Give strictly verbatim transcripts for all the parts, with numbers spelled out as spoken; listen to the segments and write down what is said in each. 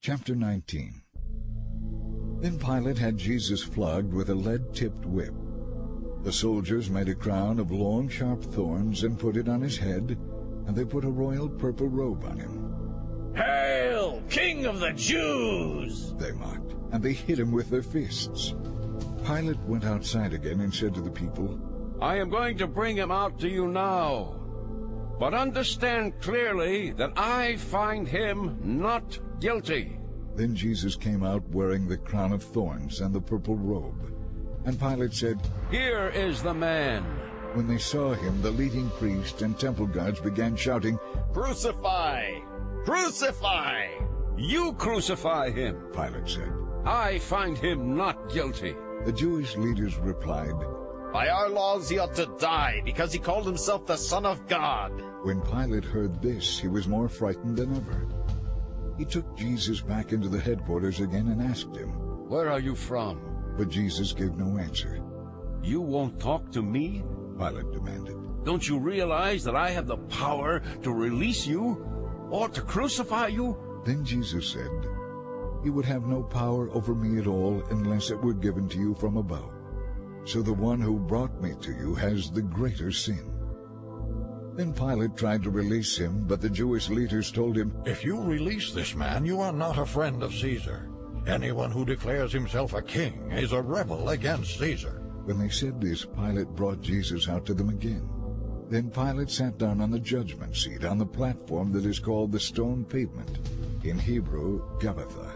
Chapter nineteen. Then Pilate had Jesus flogged with a lead-tipped whip. The soldiers made a crown of long, sharp thorns and put it on his head, and they put a royal purple robe on him. "Hail, King of the Jews!" they mocked, and they hit him with their fists. Pilate went outside again and said to the people, "I am going to bring him out to you now. But understand clearly that I find him not guilty." Then Jesus came out wearing the crown of thorns and the purple robe. And Pilate said, "Here is the man." When they saw him, the leading priests and temple guards began shouting, "Crucify! Crucify!" "You crucify him," Pilate said. "I find him not guilty." The Jewish leaders replied, "By our laws he ought to die, because he called himself the Son of God." When Pilate heard this, he was more frightened than ever. He took Jesus back into the headquarters again and asked him, "Where are you from?" But Jesus gave no answer. "You won't talk to me?" Pilate demanded. "Don't you realize that I have the power to release you or to crucify you?" Then Jesus said, "You would have no power over me at all unless it were given to you from above. So the one who brought me to you has the greater sin." Then Pilate tried to release him, but the Jewish leaders told him, "If you release this man, you are not a friend of Caesar. Anyone who declares himself a king is a rebel against Caesar." When they said this, Pilate brought Jesus out to them again. Then Pilate sat down on the judgment seat on the platform that is called the Stone Pavement, in Hebrew, Gabbatha.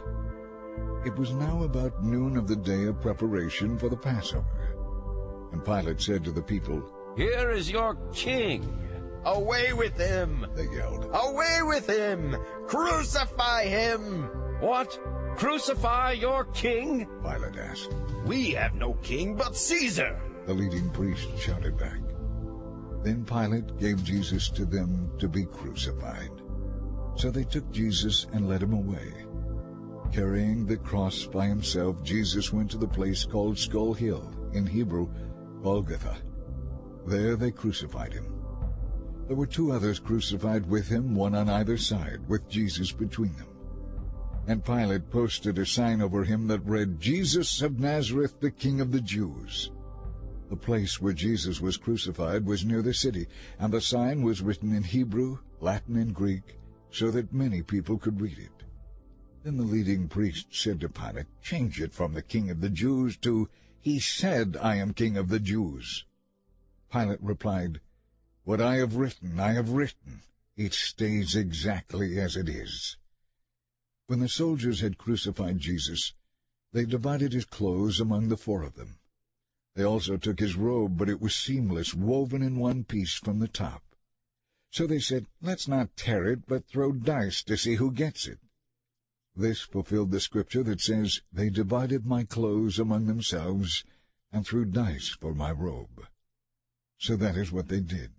It was now about noon of the day of preparation for the Passover. And Pilate said to the people, "Here is your king." "Away with him!" they yelled. "Away with him! Crucify him!" "What? Crucify your king?" Pilate asked. "We have no king but Caesar!" The leading priest shouted back. Then Pilate gave Jesus to them to be crucified. So they took Jesus and led him away. Carrying the cross by himself, Jesus went to the place called Skull Hill, in Hebrew, Golgotha. There they crucified him. There were two others crucified with him, one on either side, with Jesus between them. And Pilate posted a sign over him that read, "Jesus of Nazareth, the King of the Jews." The place where Jesus was crucified was near the city, and the sign was written in Hebrew, Latin, and Greek, so that many people could read it. Then the leading priest said to Pilate, "Change it from the King of the Jews to, 'He said, I am King of the Jews.'" Pilate replied, "What I have written, I have written. It stays exactly as it is." When the soldiers had crucified Jesus, they divided his clothes among the four of them. They also took his robe, but it was seamless, woven in one piece from the top. So they said, "Let's not tear it, but throw dice to see who gets it." This fulfilled the scripture that says, "They divided my clothes among themselves and threw dice for my robe." So that is what they did.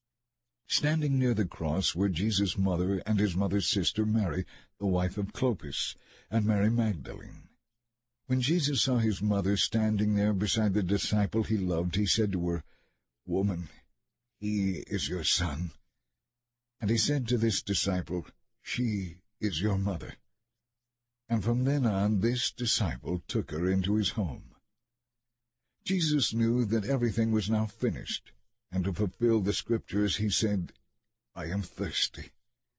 Standing near the cross were Jesus' mother and his mother's sister Mary, the wife of Clopas, and Mary Magdalene. When Jesus saw his mother standing there beside the disciple he loved, he said to her, "Woman, he is your son." And he said to this disciple, "She is your mother." And from then on this disciple took her into his home. Jesus knew that everything was now finished, and to fulfill the Scriptures he said, "I am thirsty."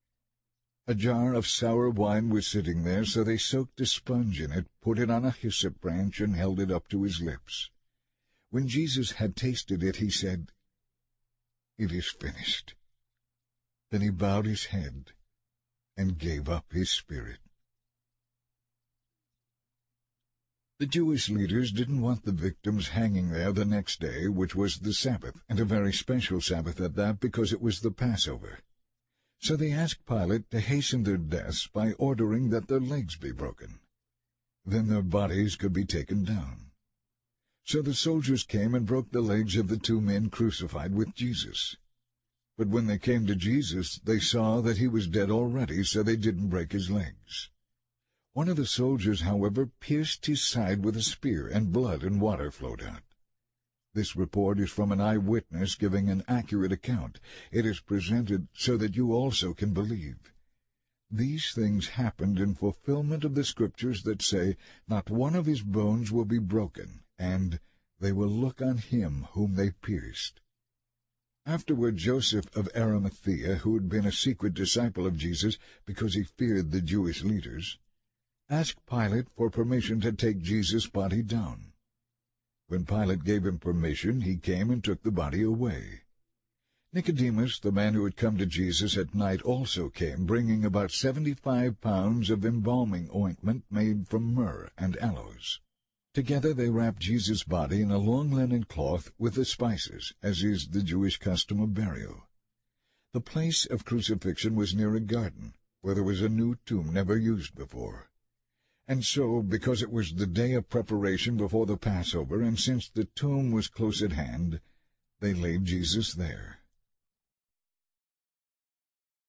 A jar of sour wine was sitting there, so they soaked a sponge in it, put it on a hyssop branch, and held it up to his lips. When Jesus had tasted it, he said, "It is finished." Then he bowed his head and gave up his spirit. The Jewish leaders didn't want the victims hanging there the next day, which was the Sabbath, and a very special Sabbath at that, because it was the Passover. So they asked Pilate to hasten their deaths by ordering that their legs be broken. Then their bodies could be taken down. So the soldiers came and broke the legs of the two men crucified with Jesus. But when they came to Jesus, they saw that he was dead already, so they didn't break his legs. One of the soldiers, however, pierced his side with a spear, and blood and water flowed out. This report is from an eyewitness giving an accurate account. It is presented so that you also can believe. These things happened in fulfillment of the Scriptures that say, Not one of his bones will be broken, and they will look on him whom they pierced. Afterward Joseph of Arimathea, who had been a secret disciple of Jesus because he feared the Jewish leaders, asked Pilate for permission to take Jesus' body down. When Pilate gave him permission, he came and took the body away. Nicodemus, the man who had come to Jesus at night, also came, bringing about seventy-five pounds of embalming ointment made from myrrh and aloes. Together they wrapped Jesus' body in a long linen cloth with the spices, as is the Jewish custom of burial. The place of crucifixion was near a garden, where there was a new tomb never used before. And so, because it was the day of preparation before the Passover, and since the tomb was close at hand, they laid Jesus there.